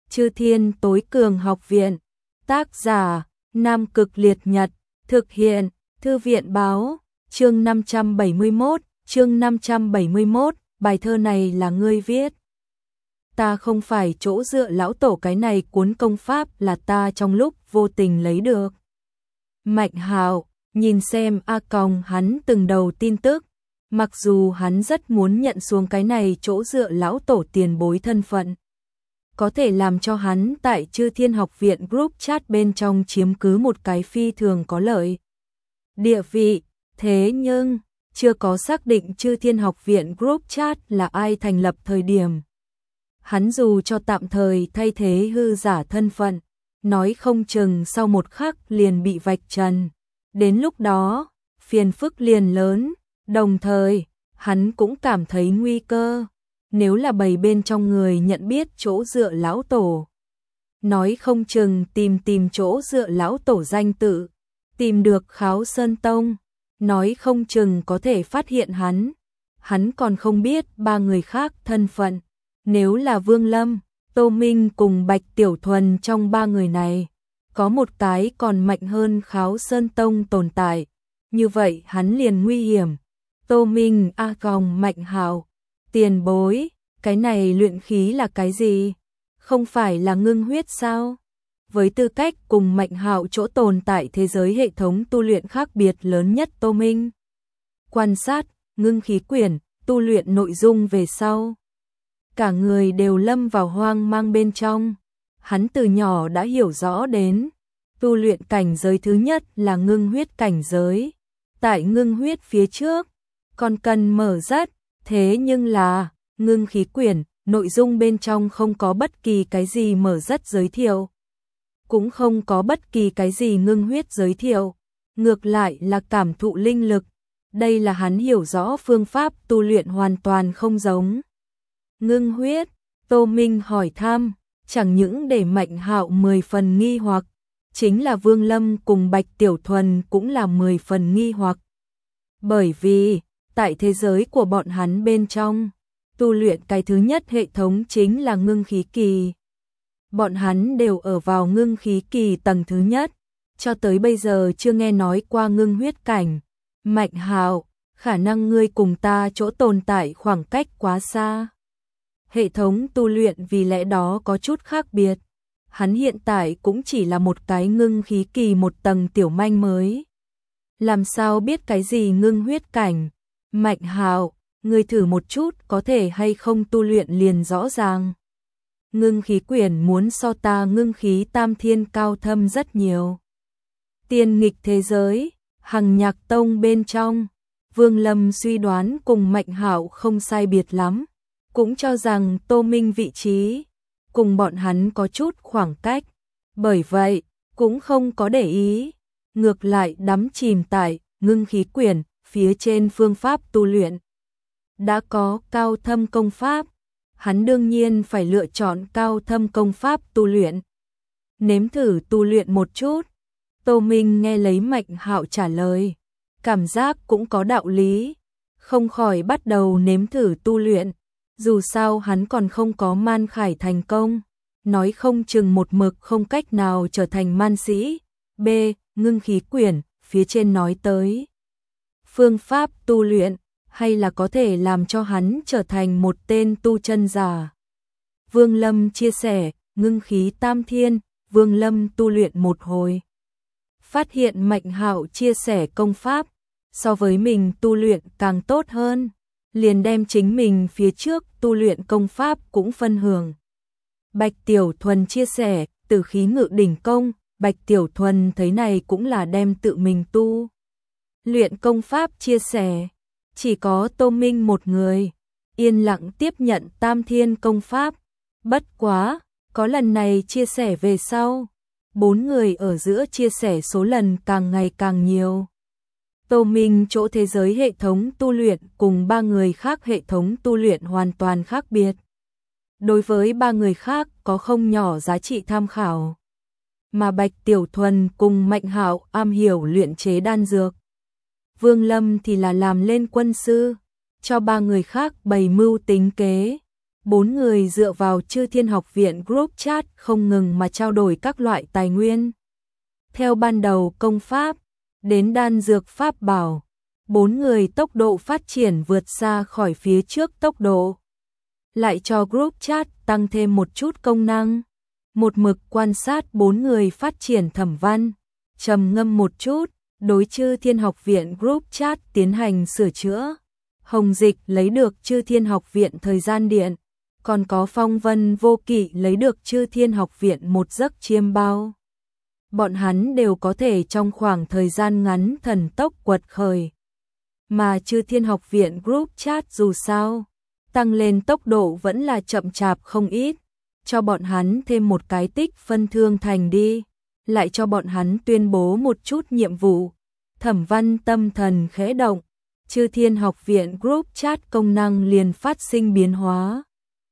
Chư Thiên Tối Cường Học Viện. Tác giả: Nam Cực Liệt Nhật. Thực hiện: Thư viện báo. Chương 571, bài thơ này là ngươi viết. Ta không phải chỗ dựa lão tổ, cái này cuốn công pháp là ta trong lúc vô tình lấy được. Mạnh Hạo nhìn xem hắn từng đầu tin tức, mặc dù hắn rất muốn nhận xuống cái này chỗ dựa lão tổ tiền bối thân phận, có thể làm cho hắn tại Chư Thiên Học Viện group chat bên trong chiếm cứ một cái phi thường có lợi địa vị, thế nhưng chưa có xác định Chư Thiên Học Viện group chat là ai thành lập thời điểm. Hắn dù cho tạm thời thay thế hư giả thân phận, nói không chừng sau một khắc liền bị vạch trần. Đến lúc đó, phiền phức liền lớn, đồng thời, hắn cũng cảm thấy nguy cơ. Nếu là bầy bên trong người nhận biết chỗ dựa lão tổ, nói không chừng tìm chỗ dựa lão tổ danh tự, tìm được Kháo Sơn Tông, nói không chừng có thể phát hiện hắn còn không biết ba người khác thân phận. Nếu là Vương Lâm, Tô Minh cùng Bạch Tiểu Thuần trong ba người này, có một cái còn mạnh hơn Kháo Sơn Tông tồn tại, như vậy hắn liền nguy hiểm. Tô Minh Mạnh Hạo, tiền bối, cái này luyện khí là cái gì? Không phải là ngưng huyết sao? Với tư cách cùng Mạnh Hạo chỗ tồn tại thế giới hệ thống tu luyện khác biệt lớn nhất, Tô Minh quan sát ngưng khí quyển tu luyện nội dung về sau, cả người đều lâm vào hoang mang bên trong. Hắn từ nhỏ đã hiểu rõ đến, tu luyện cảnh giới thứ nhất là ngưng huyết cảnh giới. Tại ngưng huyết phía trước, còn cần mở rất, thế nhưng là, ngưng khí quyển, nội dung bên trong không có bất kỳ cái gì mở rất giới thiệu. Cũng không có bất kỳ cái gì ngưng huyết giới thiệu, ngược lại là cảm thụ linh lực. Đây là hắn hiểu rõ phương pháp tu luyện hoàn toàn không giống. Ngưng huyết, Tô Minh hỏi thăm, chẳng những để Mạnh Hạo 10 phần nghi hoặc, chính là Vương Lâm cùng Bạch Tiểu Thuần cũng là 10 phần nghi hoặc. Bởi vì, tại thế giới của bọn hắn bên trong, tu luyện cái thứ nhất hệ thống chính là ngưng khí kỳ. Bọn hắn đều ở vào ngưng khí kỳ tầng thứ nhất, cho tới bây giờ chưa nghe nói qua ngưng huyết cảnh. Mạnh Hạo, khả năng ngươi cùng ta chỗ tồn tại khoảng cách quá xa. Hệ thống tu luyện vì lẽ đó có chút khác biệt. Hắn hiện tại cũng chỉ là một cái ngưng khí kỳ một tầng tiểu manh mới. Làm sao biết cái gì ngưng huyết cảnh? Mạnh Hạo, ngươi thử một chút có thể hay không tu luyện liền rõ ràng. Ngưng khí quyển muốn so ta ngưng khí tam thiên cao thâm rất nhiều. Tiên nghịch thế giới, Hằng Nhạc Tông bên trong, Vương Lâm suy đoán cùng Mạnh Hạo không sai biệt lắm, cũng cho rằng Tô Minh vị trí cùng bọn hắn có chút khoảng cách, bởi vậy cũng không có để ý, ngược lại đắm chìm tại ngưng khí quyển phía trên phương pháp tu luyện. Đã có cao thâm công pháp, hắn đương nhiên phải lựa chọn cao thâm công pháp tu luyện. Nếm thử tu luyện một chút. Tô Minh nghe lấy Mạnh Hạo trả lời, cảm giác cũng có đạo lý, không khỏi bắt đầu nếm thử tu luyện. Dù sao hắn còn không có man khải thành công, nói không chừng một mực không cách nào trở thành man sĩ. B. Ngưng khí quyển, phía trên nói tới phương pháp tu luyện, hay là có thể làm cho hắn trở thành một tên tu chân giả. Vương Lâm chia sẻ, ngưng khí tam thiên, Vương Lâm tu luyện một hồi. Phát hiện Mạnh Hạo chia sẻ công pháp, so với mình tu luyện càng tốt hơn, liền đem chính mình phía trước tu luyện công pháp cũng phân hưởng. Bạch Tiểu Thuần chia sẻ, Tử khí ngự đỉnh công, Bạch Tiểu Thuần thấy này cũng là đem tự mình tu luyện công pháp chia sẻ. Chỉ có Tô Minh một người, yên lặng tiếp nhận tam thiên công pháp. Bất quá, có lần này chia sẻ về sau, 4 người ở giữa chia sẻ số lần càng ngày càng nhiều. Tô Minh chỗ thế giới hệ thống tu luyện cùng 3 người khác hệ thống tu luyện hoàn toàn khác biệt. Đối với 3 người khác có không nhỏ giá trị tham khảo. Mà Bạch Tiểu Thuần cùng Mạnh Hạo am hiểu luyện chế đan dược. Vương Lâm thì là làm lên quân sư, cho 3 người khác bày mưu tính kế. 4 người dựa vào Chư Thiên Học Viện Group Chat không ngừng mà trao đổi các loại tài nguyên. Theo ban đầu công pháp, đến đan dược pháp bảo, 4 người tốc độ phát triển vượt xa khỏi phía trước tốc độ. Lại cho Group Chat tăng thêm một chút công năng. Một mực quan sát 4 người phát triển Thẩm Văn, trầm ngâm một chút, đối Chư Thiên Học Viện Group Chat tiến hành sửa chữa. Hồng Dịch lấy được Chư Thiên Học Viện thời gian điện, còn có Phong Vân Vô Kỵ lấy được Chư Thiên Học Viện một giấc chiêm bao. Bọn hắn đều có thể trong khoảng thời gian ngắn thần tốc quật khởi. Mà Chư Thiên Học Viện Group Chat dù sao, tăng lên tốc độ vẫn là chậm chạp không ít. Cho bọn hắn thêm một cái tích phân thương thành đi, lại cho bọn hắn tuyên bố một chút nhiệm vụ. Thẩm Văn tâm thần khẽ động, Chư Thiên Học Viện Group Chat công năng liền phát sinh biến hóa.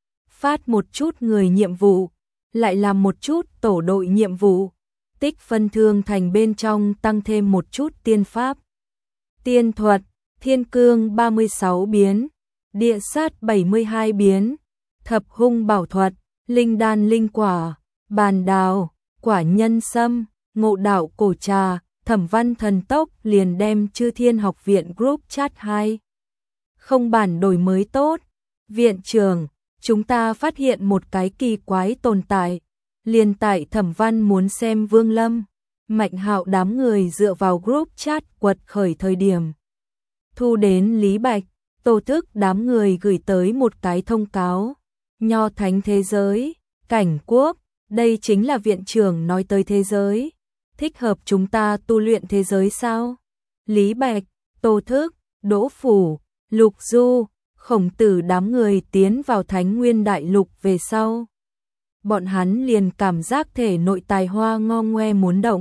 Phát một chút người nhiệm vụ, lại làm một chút tổ đội nhiệm vụ. Tích phân thương thành bên trong tăng thêm một chút tiên pháp. Tiên thuật, thiên cương 36 biến, địa sát 72 biến, thập hung bảo thuật, linh đan linh quả, bàn đào, quả nhân sâm, ngộ đạo cổ trà. Thẩm Văn thần tốc liền đem Chư Thiên Học Viện Group Chat 2. Không bản đổi mới tốt. Viện trưởng, chúng ta phát hiện một cái kỳ quái tồn tại. Liền tại Thẩm Văn muốn xem Vương Lâm, Mạnh Hạo đám người dựa vào Group Chat quật khởi thời điểm. Thu đến Lý Bạch, Tô Thức đám người gửi tới một cái thông cáo. Nho thánh thế giới, cảnh quốc, đây chính là viện trưởng nói tới thế giới. Thích hợp chúng ta tu luyện thế giới sao? Lý Bạch, Tô Thức, Đỗ Phủ, Lục Du, Khổng Tử đám người tiến vào Thánh Nguyên Đại Lục về sau. Bọn hắn liền cảm giác thể nội tài hoa ngo ngoe muốn động.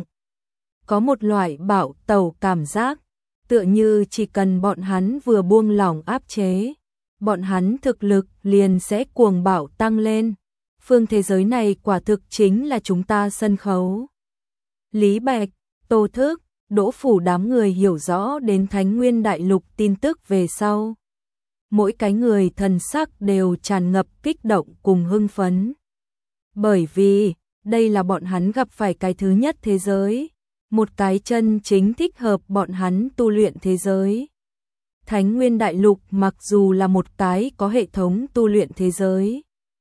Có một loại bạo tẩu cảm giác, tựa như chỉ cần bọn hắn vừa buông lỏng áp chế, bọn hắn thực lực liền sẽ cuồng bạo tăng lên. Phương thế giới này quả thực chính là chúng ta sân khấu. Lý Bạch, Tô Thức, Đỗ Phủ đám người hiểu rõ đến Thánh Nguyên Đại Lục tin tức về sau. Mỗi cái người thần sắc đều tràn ngập kích động cùng hưng phấn. Bởi vì, đây là bọn hắn gặp phải cái thứ nhất thế giới. Một cái chân chính thích hợp bọn hắn tu luyện thế giới. Thánh Nguyên Đại Lục mặc dù là một cái có hệ thống tu luyện thế giới.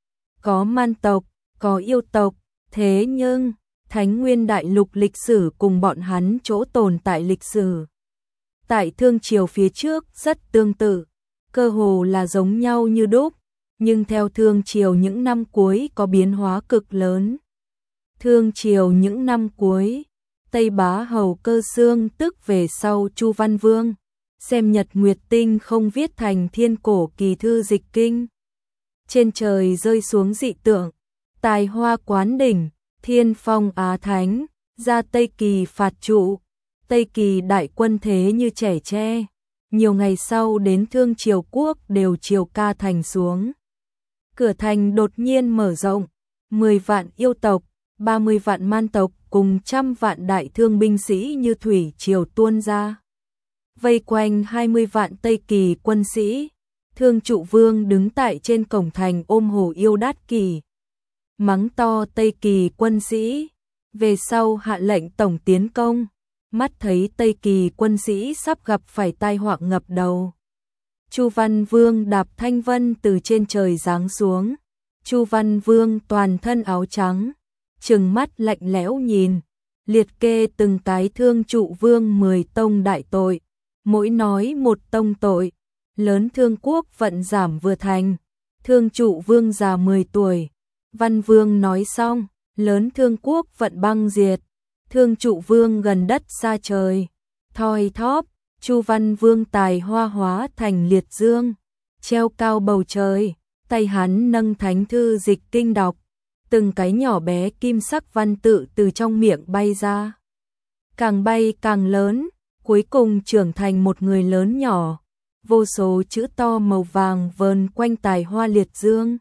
Có man tộc, có yêu tộc, thế nhưng Thánh Nguyên Đại Lục lịch sử cùng bọn hắn chỗ tồn tại lịch sử. Tại Thương Triều phía trước rất tương tự, cơ hồ là giống nhau như đúc, nhưng theo Thương Triều những năm cuối có biến hóa cực lớn. Thương Triều những năm cuối, Tây Bá Hầu Cơ Xương tức về sau Chu Văn Vương, xem Nhật Nguyệt Tinh không viết thành thiên cổ kỳ thư dịch kinh. Trên trời rơi xuống dị tượng, tài hoa quán đỉnh, thiên phong Á Thánh, ra Tây Kỳ phạt trụ, Tây Kỳ đại quân thế như trẻ tre. Nhiều ngày sau đến Thương Triều quốc đều triều ca thành xuống. Cửa thành đột nhiên mở rộng, 10 vạn yêu tộc, 30 vạn man tộc cùng 100 vạn đại thương binh sĩ như thủy triều tuôn ra. Vây quanh 20 vạn Tây Kỳ quân sĩ, Thương Trụ Vương đứng tại trên cổng thành ôm hổ yêu đát kỳ. Mắng to Tây Kỳ quân sĩ, về sau hạ lệnh tổng tiến công, mắt thấy Tây Kỳ quân sĩ sắp gặp phải tai họa ngập đầu. Chu Văn Vương đạp thanh vân từ trên trời giáng xuống, Chu Văn Vương toàn thân áo trắng, trừng mắt lạnh lẽo nhìn, liệt kê từng cái Thương Trụ Vương 10 tông đại tội, mỗi nói một tông tội, lớn Thương quốc vận giảm vừa thành, Thương Trụ Vương già 10 tuổi. Văn Vương nói xong, lớn Thương quốc vận băng diệt, Thương Trụ Vương gần đất xa trời, thoi thóp, Chu Văn Vương tài hoa hóa thành liệt dương, treo cao bầu trời, tay hắn nâng thánh thư dịch kinh đọc, từng cái nhỏ bé kim sắc văn tự từ trong miệng bay ra. Càng bay càng lớn, cuối cùng trưởng thành một người lớn nhỏ, vô số chữ to màu vàng vờn quanh tài hoa liệt dương.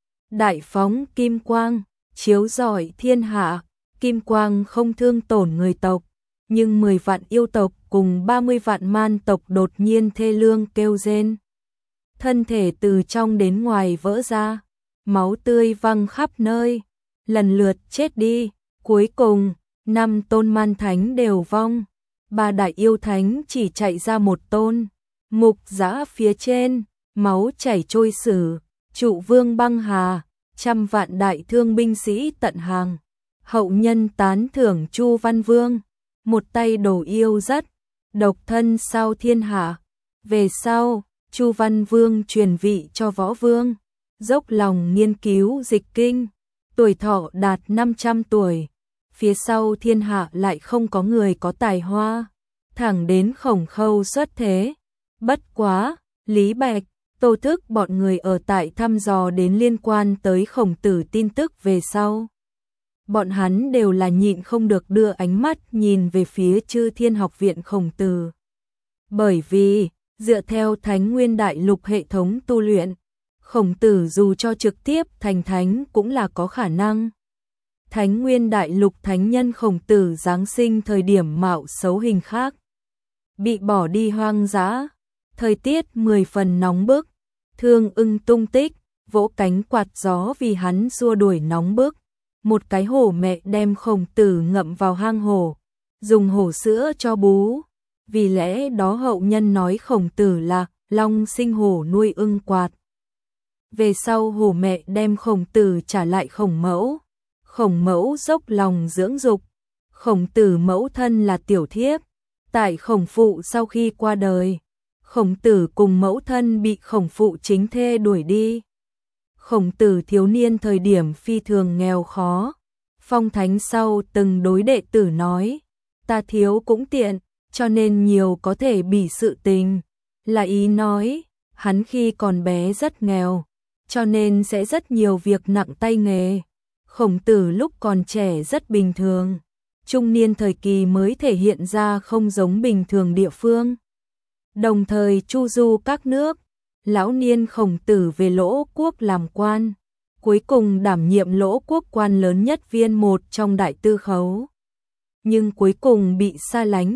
Đại phóng kim quang, chiếu rọi thiên hạ, kim quang không thương tổn người tộc, nhưng 10 vạn yêu tộc cùng 30 vạn man tộc đột nhiên thê lương kêu rên. Thân thể từ trong đến ngoài vỡ ra, máu tươi văng khắp nơi, lần lượt chết đi, cuối cùng, 5 tôn man thánh đều vong, 3 đại yêu thánh chỉ chạy ra một tôn, mục giã phía trên, máu chảy trôi sử, trụ vương băng hà, trăm vạn đại thương binh sĩ tận hàng, hậu nhân tán thưởng Chu Văn Vương, một tay đồ yêu rất, độc thân sao thiên hạ, về sau, Chu Văn Vương truyền vị cho Võ Vương, dốc lòng nghiên cứu dịch kinh, tuổi thọ đạt 500 tuổi, phía sau thiên hạ lại không có người có tài hoa, thẳng đến Khổng Khâu xuất thế, bất quá, Lý Bạch, Tô Thức bọn người ở tại thăm dò đến liên quan tới Khổng Tử tin tức về sau. Bọn hắn đều là nhịn không được đưa ánh mắt nhìn về phía Chư Thiên Học viện Khổng Tử. Bởi vì, dựa theo Thánh Nguyên Đại Lục hệ thống tu luyện, Khổng Tử dù cho trực tiếp thành thánh cũng là có khả năng. Thánh Nguyên Đại Lục thánh nhân Khổng Tử giáng sinh thời điểm mạo xấu hình khác, bị bỏ đi hoang dã, thời tiết 10 phần nóng bức, Thương Ưng tung tích, vỗ cánh quạt gió vì hắn xua đuổi nóng bức. Một cái hổ mẹ đem Khổng Tử ngậm vào hang hổ, dùng hổ sữa cho bú. Vì lẽ đó hậu nhân nói Khổng Tử là long sinh hổ nuôi ưng quạt. Về sau hổ mẹ đem Khổng Tử trả lại Khổng Mẫu. Khổng Mẫu dốc lòng dưỡng dục. Khổng Tử mẫu thân là Tiểu Thiếp. Tại Khổng Phụ sau khi qua đời, Khổng Tử cùng mẫu thân bị Khổng Phụ chính thê đuổi đi. Khổng Tử thiếu niên thời điểm phi thường nghèo khó. Phong Thánh sau từng đối đệ tử nói, ta thiếu cũng tiện, cho nên nhiều có thể bị sự tình. Là ý nói, hắn khi còn bé rất nghèo, cho nên sẽ rất nhiều việc nặng tay nghề. Khổng Tử lúc còn trẻ rất bình thường, trung niên thời kỳ mới thể hiện ra không giống bình thường địa phương. Đồng thời chu du các nước, lão niên Khổng Tử về Lỗ Quốc làm quan, cuối cùng đảm nhiệm Lỗ Quốc quan lớn nhất viên một trong Đại Tư Khấu. Nhưng cuối cùng bị sa lánh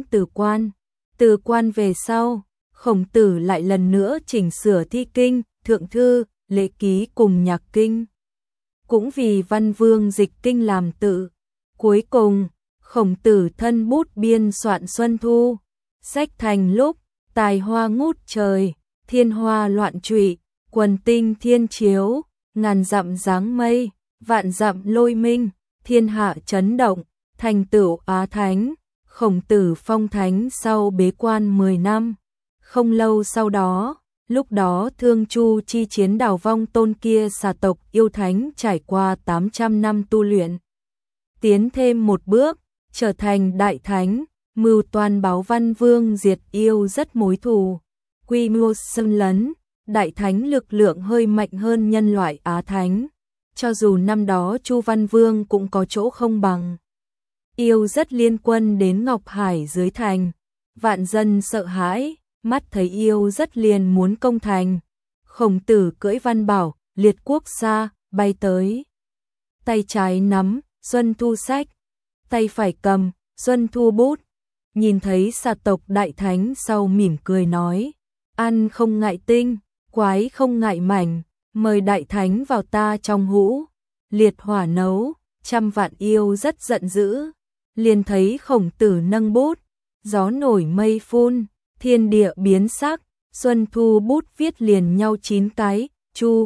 từ quan về sau, Khổng Tử lại lần nữa chỉnh sửa thi kinh, thượng thư, lễ ký cùng nhạc kinh. Cũng vì Văn Vương dịch kinh làm tự. Cuối cùng, Khổng Tử thân bút biên soạn Xuân Thu, sách thành lúc, tài hoa ngút trời, thiên hoa loạn trụy, quần tinh thiên chiếu, ngàn dặm dáng mây, vạn dặm lôi minh, thiên hạ chấn động, thành tựu Á Thánh. Khổng Tử phong thánh sau bế quan 10 năm. Không lâu sau đó, lúc đó Thương Chu chi chiến đào vong tôn kia xà tộc yêu thánh trải qua 800 năm tu luyện, tiến thêm một bước, trở thành đại thánh, mưu toan báo Văn Vương diệt yêu rất mối thù, quy mô xâm lấn, đại thánh lực lượng hơi mạnh hơn nhân loại Á Thánh. Cho dù năm đó Chu Văn Vương cũng có chỗ không bằng. Yêu rất liên quân đến Ngọc Hải dưới thành, vạn dân sợ hãi, mắt thấy yêu rất liền muốn công thành. Khổng Tử cưỡi Văn Bảo, liệt quốc xa, bay tới. Tay trái nắm, Xuân Thu sách, tay phải cầm, Xuân Thu bút. Nhìn thấy xà tộc đại thánh sau mỉm cười nói, ăn không ngại tinh, quái không ngại mảnh, mời đại thánh vào ta trong hũ, liệt hỏa nấu, trăm vạn yêu rất giận dữ. Liền thấy Khổng Tử nâng bút, gió nổi mây phun, thiên địa biến sắc, Xuân Thu bút viết liền nhau 9 cái, Chu,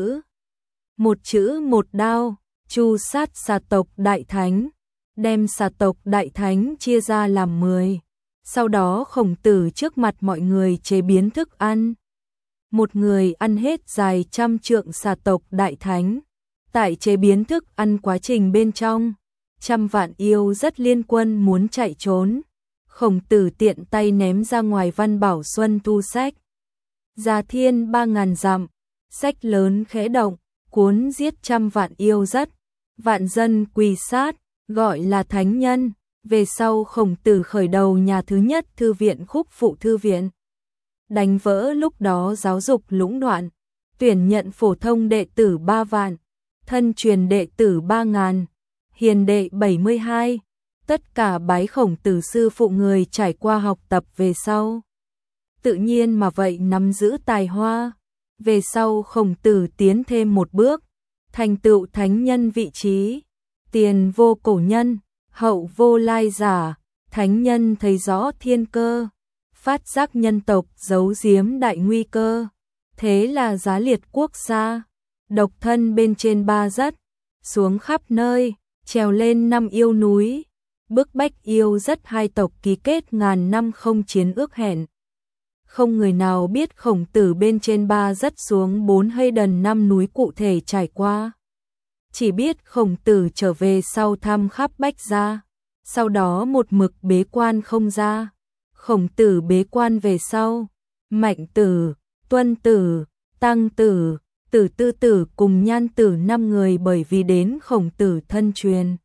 chữ một đao, Chu sát xà tộc đại thánh, đem xà tộc đại thánh chia ra làm 10. Sau đó Khổng Tử trước mặt mọi người chế biến thức ăn. Một người ăn hết dài 100 trượng xà tộc đại thánh. Tại chế biến thức ăn quá trình bên trong, trăm vạn yêu rất liên quân muốn chạy trốn. Khổng Tử tiện tay ném ra ngoài Văn Bảo Xuân Thu sách. Ra thiên 3000 dặm, sách lớn khẽ động, cuốn giết trăm vạn yêu rất. Vạn dân quỳ sát, gọi là thánh nhân. Về sau Khổng Tử khởi đầu nhà thứ nhất thư viện Khúc Phụ Thư Viện. Đánh vỡ lúc đó giáo dục lũng đoạn, tuyển nhận phổ thông đệ tử 3 vạn, thân truyền đệ tử 3000, hiền đệ 72. Tất cả bái Khổng Tử sư phụ người trải qua học tập về sau, tự nhiên mà vậy nắm giữ tài hoa. Về sau Khổng Tử tiến thêm một bước, thành tựu thánh nhân vị trí. Tiền vô cổ nhân, hậu vô lai giả, thánh nhân thấy rõ thiên cơ, phát giác nhân tộc giấu giếm đại nguy cơ. Thế là giá liệt quốc gia, độc thân bên trên ba rất, xuống khắp nơi, trèo lên 5 yêu núi, bức bách yêu rất hai tộc ký kết ngàn năm không chiến ước hẹn. Không người nào biết Khổng Tử bên trên ba rất xuống 4 hay đần 5 núi cụ thể trải qua. Chỉ biết Khổng Tử trở về sau thăm khắp Bách gia, sau đó một mực bế quan không ra. Khổng Tử bế quan về sau, Mạnh Tử, Tuân Tử, Tăng Tử, Tử Tư Tử cùng Nhan Tử 5 người bởi vì đến Khổng Tử thân truyền,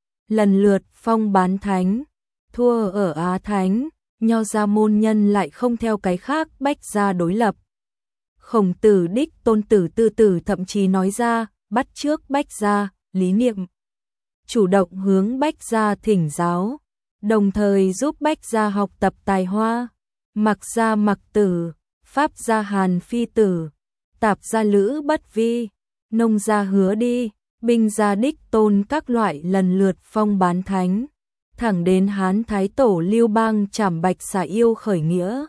lần lượt phong bán thánh, thua ở Á Thánh. Nho gia môn nhân lại không theo cái khác Bách gia đối lập. Khổng Tử đích tôn tử Tư Tử thậm chí nói ra, bắt chước Bách gia, lý niệm. Chủ động hướng Bách gia thỉnh giáo, đồng thời giúp Bách gia học tập tài hoa. Mặc gia Mặc Tử, Pháp gia Hàn Phi Tử, Tạp gia Lữ Bất Vi, Nông gia Hứa Đi, Binh gia đích tôn các loại lần lượt phong bán thánh. Thẳng đến Hán Thái Tổ Lưu Bang trảm Bạch xà yêu khởi nghĩa.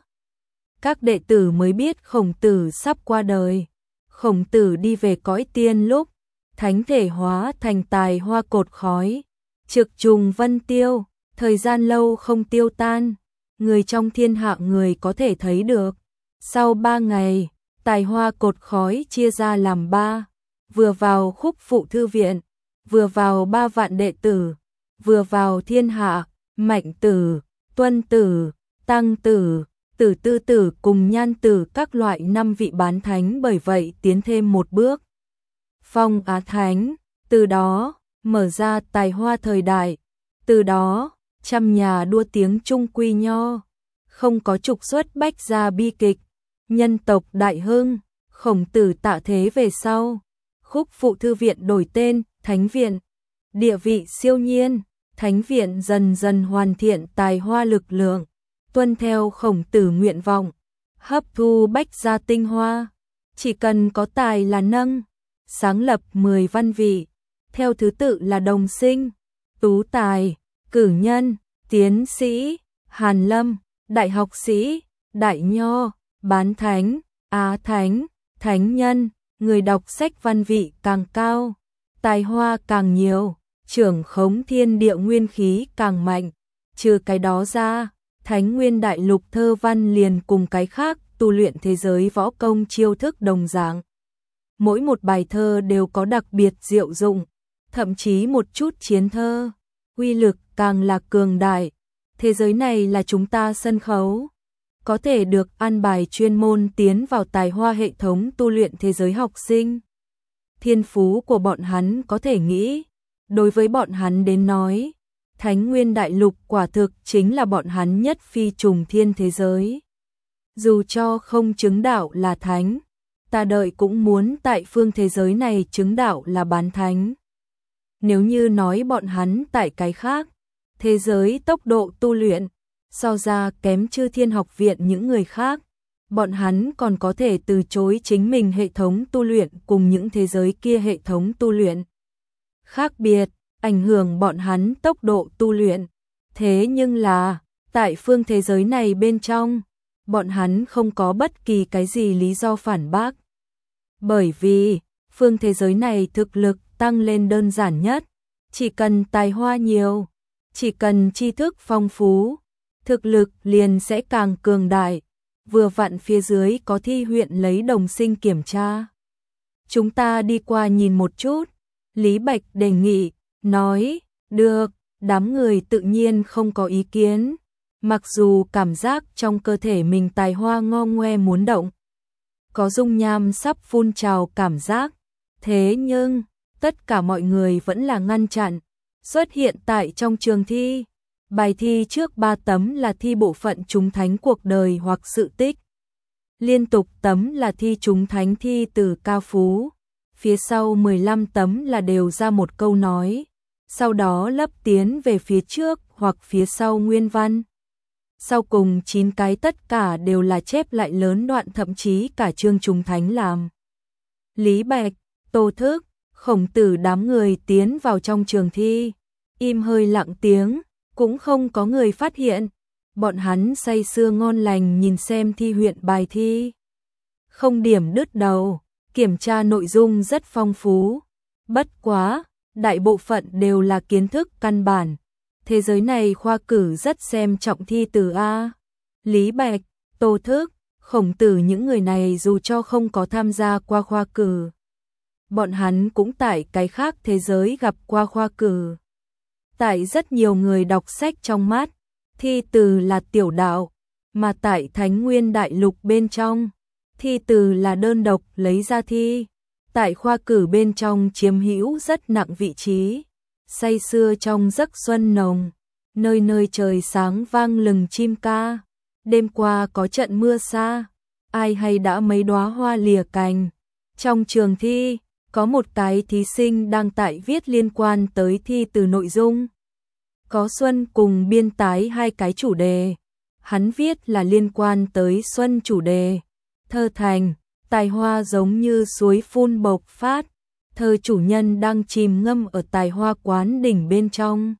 Các đệ tử mới biết Khổng Tử sắp qua đời. Khổng Tử đi về cõi tiên lúc, thánh thể hóa thành tài hoa cột khói, trực trùng vân tiêu, thời gian lâu không tiêu tan, người trong thiên hạ người có thể thấy được. Sau 3 ngày, tài hoa cột khói chia ra làm 3, vừa vào Khúc Phụ Thư Viện, vừa vào 3 vạn đệ tử, vừa vào thiên hạ, Mạnh Tử, Tuân Tử, Tăng Tử, Tử Tư Tử cùng Nhan Tử các loại 5 vị bán thánh, bởi vậy tiến thêm một bước. Phong Á Thánh, từ đó mở ra tài hoa thời đại, từ đó trăm nhà đua tiếng trung quy nho, không có trục xuất Bách gia bi kịch, nhân tộc đại hưng. Khổng Tử tạ thế về sau, Khúc Phụ Thư Viện đổi tên Thánh Viện, địa vị siêu nhiên. Thánh Viện dần dần hoàn thiện tài hoa lực lượng, tuân theo Khổng Tử nguyện vọng, hấp thu Bách gia tinh hoa, chỉ cần có tài là nâng, sáng lập 10 văn vị, theo thứ tự là đồng sinh, tú tài, cử nhân, tiến sĩ, hàn lâm, đại học sĩ, đại nho, bán thánh, á thánh, thánh nhân. Người đọc sách văn vị càng cao, tài hoa càng nhiều, trưởng khống thiên địa nguyên khí càng mạnh. Trừ cái đó ra, Thánh Nguyên Đại Lục thơ văn liền cùng cái khác tu luyện thế giới võ công chiêu thức đồng dạng. Mỗi một bài thơ đều có đặc biệt diệu dụng, thậm chí một chút chiến thơ, uy lực càng là cường đại. Thế giới này là chúng ta sân khấu, có thể được an bài chuyên môn tiến vào tài hoa hệ thống tu luyện thế giới học sinh. Thiên phú của bọn hắn có thể nghĩ, đối với bọn hắn đến nói, Thánh Nguyên Đại Lục quả thực chính là bọn hắn nhất phi trùng thiên thế giới. Dù cho không chứng đạo là thánh, ta đợi cũng muốn tại phương thế giới này chứng đạo là bán thánh. Nếu như nói bọn hắn tại cái khác, thế giới tốc độ tu luyện, so ra kém Chư Thiên Học Viện những người khác, bọn hắn còn có thể từ chối chính mình hệ thống tu luyện cùng những thế giới kia hệ thống tu luyện khác biệt, ảnh hưởng bọn hắn tốc độ tu luyện. Thế nhưng là, tại phương thế giới này bên trong, bọn hắn không có bất kỳ cái gì lý do phản bác. Bởi vì, phương thế giới này thực lực tăng lên đơn giản nhất, chỉ cần tài hoa nhiều, chỉ cần tri thức phong phú, thực lực liền sẽ càng cường đại. Vừa vặn phía dưới có thi huyện lấy đồng sinh kiểm tra. Chúng ta đi qua nhìn một chút. Lý Bạch đề nghị, nói, được, đám người tự nhiên không có ý kiến. Mặc dù cảm giác trong cơ thể mình tài hoa ngo ngoe muốn động, có dung nham sắp phun trào cảm giác, thế nhưng tất cả mọi người vẫn là ngăn chặn. Xuất hiện tại trong trường thi, bài thi trước 3 tấm là thi bộ phận trúng thánh cuộc đời hoặc sự tích. Liên tục tấm là thi trúng thánh thi từ ca phú. Phía sau 15 tấm là đều ra một câu nói, sau đó lấp tiến về phía trước hoặc phía sau nguyên văn. Sau cùng 9 cái tất cả đều là chép lại lớn đoạn, thậm chí cả chương trúng thánh làm. Lý Bạch, Tô Thức, Khổng Tử đám người tiến vào trong trường thi, im hơi lặng tiếng, cũng không có người phát hiện. Bọn hắn say sưa ngon lành nhìn xem thi huyện bài thi. Không điểm đứt đầu, kiểm tra nội dung rất phong phú. Bất quá, đại bộ phận đều là kiến thức căn bản. Thế giới này khoa cử rất xem trọng thi từ A. Lý Bạch, Tô Thức, Khổng Tử những người này dù cho không có tham gia qua khoa cử. Bọn hắn cũng tại cái khác thế giới gặp qua khoa cử. Tại rất nhiều người đọc sách trong mắt, thi từ là tiểu đạo, mà tại Thánh Nguyên Đại Lục bên trong, thi từ là đơn độc lấy ra thi. Tại khoa cử bên trong chiếm hữu rất nặng vị trí, say sưa trong giấc xuân nồng, nơi nơi trời sáng vang lừng chim ca. Đêm qua có trận mưa xa, ai hay đã mấy đóa hoa lìa cành. Trong trường thi, có một cái thí sinh đang tại viết liên quan tới thi từ nội dung. Có xuân cùng biên tái hai cái chủ đề. Hắn viết là liên quan tới xuân chủ đề. Thơ thành, tài hoa giống như suối phun bộc phát. Thơ chủ nhân đang chìm ngâm ở tài hoa quán đỉnh bên trong.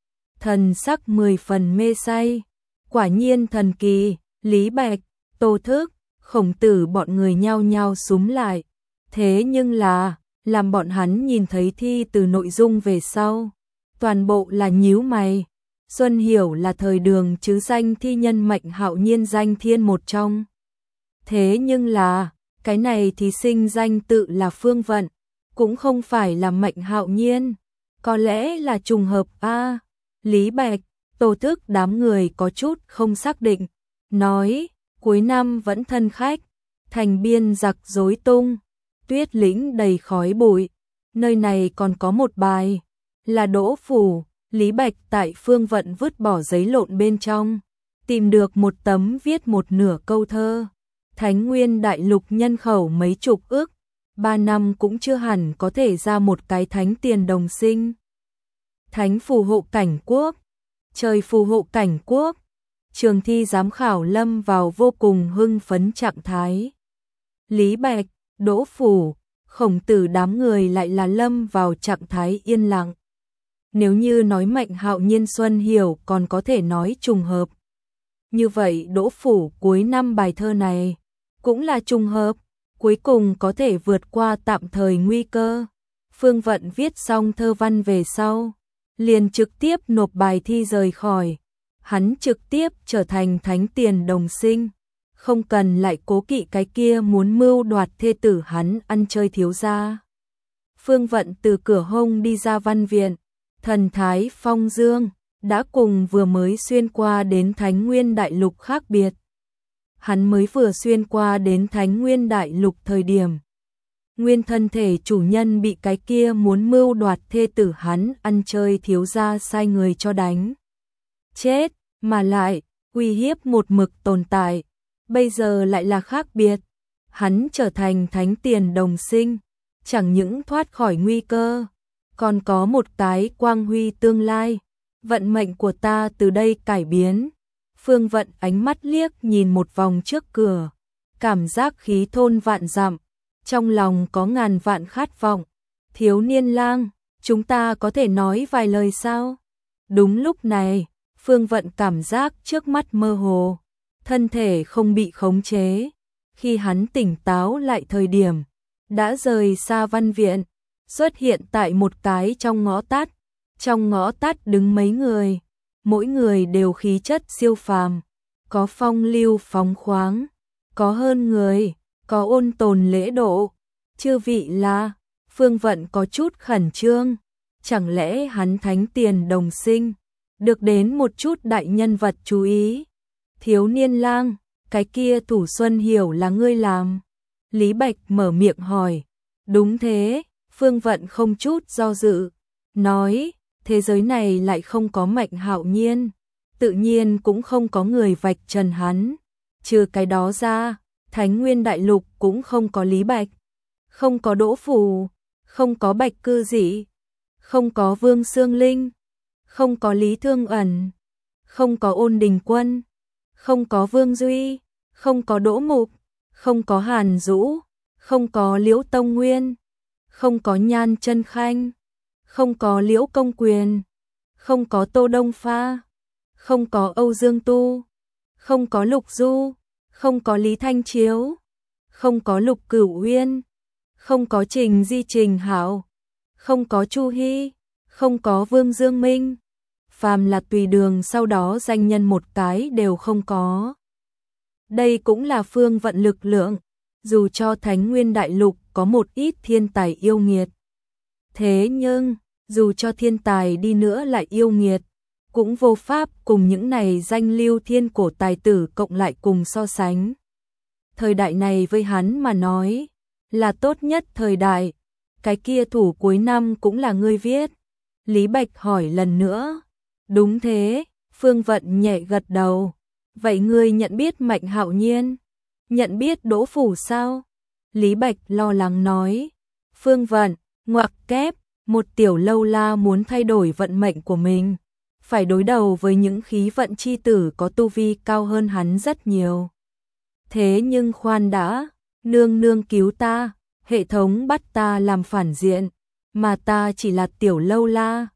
Thần sắc 10 phần mê say. Quả nhiên thần kỳ, Lý Bạch, Tô Thức, Khổng Tử bọn người nhao nhao súm lại. Thế nhưng là, làm bọn hắn nhìn thấy thi từ nội dung về sau. Toàn bộ là nhíu mày. Xuân Hiểu là thời Đường chứ danh thi nhân Mạnh Hạo Nhiên danh thiên một trong. Thế nhưng là, cái này thí sinh danh tự là Phương Vận, cũng không phải là Mạnh Hạo Nhiên. Có lẽ là trùng hợp a. Lý Bạch, Tô Thức đám người có chút không xác định, nói, cuối năm vẫn thân khách, thành biên giặc rối tung, tuyết lĩnh đầy khói bụi, nơi này còn có một bài, là Đỗ Phủ. Lý Bạch tại Phương Vận vứt bỏ giấy lộn bên trong, tìm được một tấm viết một nửa câu thơ. Thánh Nguyên Đại Lục nhân khẩu mấy chục ức, 3 năm cũng chưa hẳn có thể ra một cái thánh tiền đồng sinh. Thánh phù hộ cảnh quốc, trời phù hộ cảnh quốc. Trường thi giám khảo lâm vào vô cùng hưng phấn trạng thái. Lý Bạch, Đỗ Phủ, Khổng Tử đám người lại là lâm vào trạng thái yên lặng. Nếu như nói Mạnh Hạo Nhiên Xuân Hiểu còn có thể nói trùng hợp. Như vậy Đỗ Phủ cuối năm bài thơ này cũng là trùng hợp, cuối cùng có thể vượt qua tạm thời nguy cơ. Phương Vận viết xong thơ văn về sau, liền trực tiếp nộp bài thi rời khỏi. Hắn trực tiếp trở thành thánh tiền đồng sinh, không cần lại cố kỵ cái kia muốn mưu đoạt thê tử hắn ăn chơi thiếu gia. Phương Vận từ cửa hông đi ra văn viện, thần thái phong dương, đã cùng vừa mới xuyên qua đến Thánh Nguyên Đại Lục khác biệt. Hắn mới vừa xuyên qua đến Thánh Nguyên Đại Lục thời điểm. Nguyên thân thể chủ nhân bị cái kia muốn mưu đoạt thê tử hắn ăn chơi thiếu gia sai người cho đánh chết, mà lại, uy hiếp một mực tồn tại. Bây giờ lại là khác biệt. Hắn trở thành thánh tiền đồng sinh, chẳng những thoát khỏi nguy cơ, còn có một cái quang huy tương lai. Vận mệnh của ta từ đây cải biến. Phương Vận ánh mắt liếc nhìn một vòng trước cửa, cảm giác khí thôn vạn dặm, trong lòng có ngàn vạn khát vọng. Thiếu niên lang, chúng ta có thể nói vài lời sao? Đúng lúc này, Phương Vận cảm giác trước mắt mơ hồ, thân thể không bị khống chế. Khi hắn tỉnh táo lại thời điểm, đã rời xa văn viện, xuất hiện tại một cái trong ngõ tắt. Trong ngõ tắt đứng mấy người, mỗi người đều khí chất siêu phàm, có phong lưu phóng khoáng, có hơn người, có ôn tồn lễ độ. Chư vị là, Phương Vận có chút khẩn trương, chẳng lẽ hắn thánh tiền đồng sinh, được đến một chút đại nhân vật chú ý. Thiếu niên lang, cái kia Thủ Xuân Hiểu là ngươi làm? Lý Bạch mở miệng hỏi. Đúng thế, Phương Vận không chút do dự, nói, thế giới này lại không có Mạnh Hạo Nhiên, tự nhiên cũng không có người vạch trần hắn. Trừ cái đó ra, Thánh Nguyên Đại Lục cũng không có Lý Bạch, không có Đỗ Phủ, không có Bạch Cư Dĩ, không có Vương Xương Linh, không có Lý Thương Ẩn, không có Ôn Đình Quân, không có Vương Duy, không có Đỗ Mục, không có Hàn Dũ, không có Liễu Tông Nguyên, không có Nhan Chân Khanh, không có Liễu Công Quyền, không có Tô Đông Pha, không có Âu Dương Tu, không có Lục Du, không có Lý Thanh Chiếu, không có Lục Cửu Uyên, không có Trình Di Trình Hảo, không có Chu Hy, không có Vương Dương Minh. Phàm là tùy đường sau đó danh nhân một cái đều không có. Đây cũng là phương vận lực lượng, dù cho Thánh Nguyên Đại Lục có một ít thiên tài yêu nghiệt. Thế nhưng, dù cho thiên tài đi nữa lại yêu nghiệt, cũng vô pháp cùng những này danh lưu thiên cổ tài tử cộng lại cùng so sánh. Thời đại này với hắn mà nói, là tốt nhất thời đại. Cái kia thủ cuối năm cũng là ngươi viết. Lý Bạch hỏi lần nữa. Đúng thế, Phương Vận nhẹ gật đầu. Vậy ngươi nhận biết Mạnh Hạo Nhiên? Nhận biết Đỗ Phủ sao? Lý Bạch lo lắng nói. Phương Vận, ngoặc kép, một tiểu lâu la muốn thay đổi vận mệnh của mình. Phải đối đầu với những khí vận chi tử có tu vi cao hơn hắn rất nhiều. Thế nhưng khoan đã, nương nương cứu ta, hệ thống bắt ta làm phản diện, mà ta chỉ là tiểu lâu la,